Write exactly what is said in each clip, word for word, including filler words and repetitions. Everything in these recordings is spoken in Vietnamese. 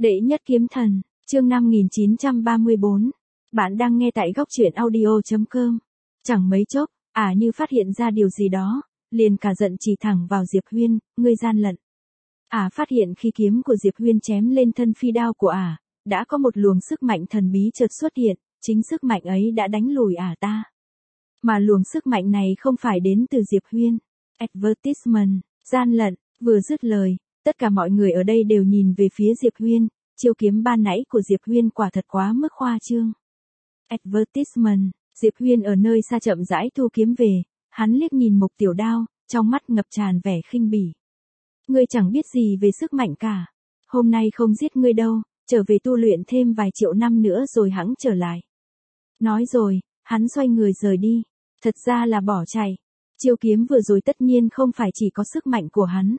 Đệ nhất kiếm thần, chương năm nghìn chín trăm ba mươi bốn. Bạn đang nghe tại góc truyện audio chấm com. Chẳng mấy chốc, ả như phát hiện ra điều gì đó, liền cả giận chỉ thẳng vào Diệp Huyên, ngươi gian lận. Ả phát hiện khi kiếm của Diệp Huyên chém lên thân phi đao của ả, đã có một luồng sức mạnh thần bí chợt xuất hiện, chính sức mạnh ấy đã đánh lùi ả ta. Mà luồng sức mạnh này không phải đến từ Diệp Huyên. Advertisement, gian lận, vừa dứt lời, tất cả mọi người ở đây đều nhìn về phía Diệp Huyên, chiêu kiếm ban nãy của Diệp Huyên quả thật quá mức khoa trương. Advertisement, Diệp Huyên ở nơi xa chậm rãi thu kiếm về, hắn liếc nhìn Mục Tiểu Đao, trong mắt ngập tràn vẻ khinh bỉ. Ngươi chẳng biết gì về sức mạnh cả, hôm nay không giết ngươi đâu, trở về tu luyện thêm vài triệu năm nữa rồi hẵng trở lại. Nói rồi, hắn xoay người rời đi, thật ra là bỏ chạy. Chiêu kiếm vừa rồi tất nhiên không phải chỉ có sức mạnh của hắn.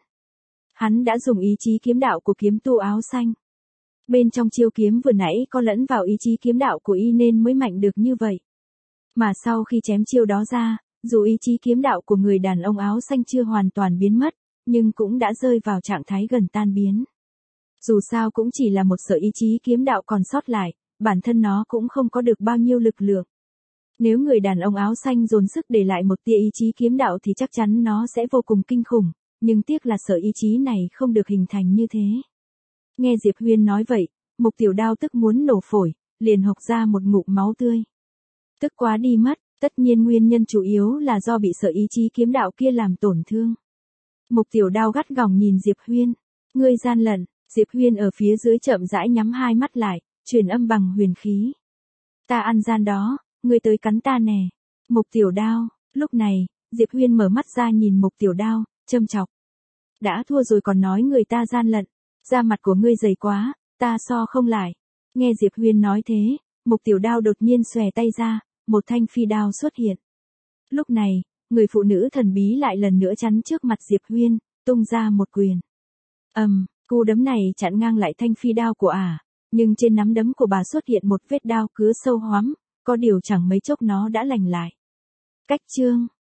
Hắn đã dùng ý chí kiếm đạo của kiếm tu áo xanh. Bên trong chiêu kiếm vừa nãy có lẫn vào ý chí kiếm đạo của y nên mới mạnh được như vậy. Mà sau khi chém chiêu đó ra, dù ý chí kiếm đạo của người đàn ông áo xanh chưa hoàn toàn biến mất, nhưng cũng đã rơi vào trạng thái gần tan biến. Dù sao cũng chỉ là một sợi ý chí kiếm đạo còn sót lại, bản thân nó cũng không có được bao nhiêu lực lượng. Nếu người đàn ông áo xanh dồn sức để lại một tia ý chí kiếm đạo thì chắc chắn nó sẽ vô cùng kinh khủng, nhưng tiếc là sợi ý chí này không được hình thành như thế. Nghe Diệp Huyên nói vậy, Mục Tiểu Đao tức muốn nổ phổi, liền hộc ra một ngụm máu tươi. Tức quá đi mất, tất nhiên nguyên nhân chủ yếu là do bị sợi ý chí kiếm đạo kia làm tổn thương. Mục Tiểu Đao gắt gỏng nhìn Diệp Huyên, ngươi gian lận. Diệp Huyên ở phía dưới chậm rãi nhắm hai mắt lại, truyền âm bằng huyền khí. Ta ăn gian đó, ngươi tới cắn ta nè. Mục Tiểu Đao, lúc này, Diệp Huyên mở mắt ra nhìn Mục Tiểu Đao, châm chọc. Đã thua rồi còn nói người ta gian lận, da mặt của ngươi dày quá, ta so không lại. Nghe Diệp Huyên nói thế, Mục Tiểu Đao đột nhiên xòe tay ra, một thanh phi đao xuất hiện. Lúc này, người phụ nữ thần bí lại lần nữa chắn trước mặt Diệp Huyên, tung ra một quyền. Ầm, um, cú đấm này chặn ngang lại thanh phi đao của ả, nhưng trên nắm đấm của bà xuất hiện một vết đao cứa sâu hoắm, có điều chẳng mấy chốc nó đã lành lại. Cách chương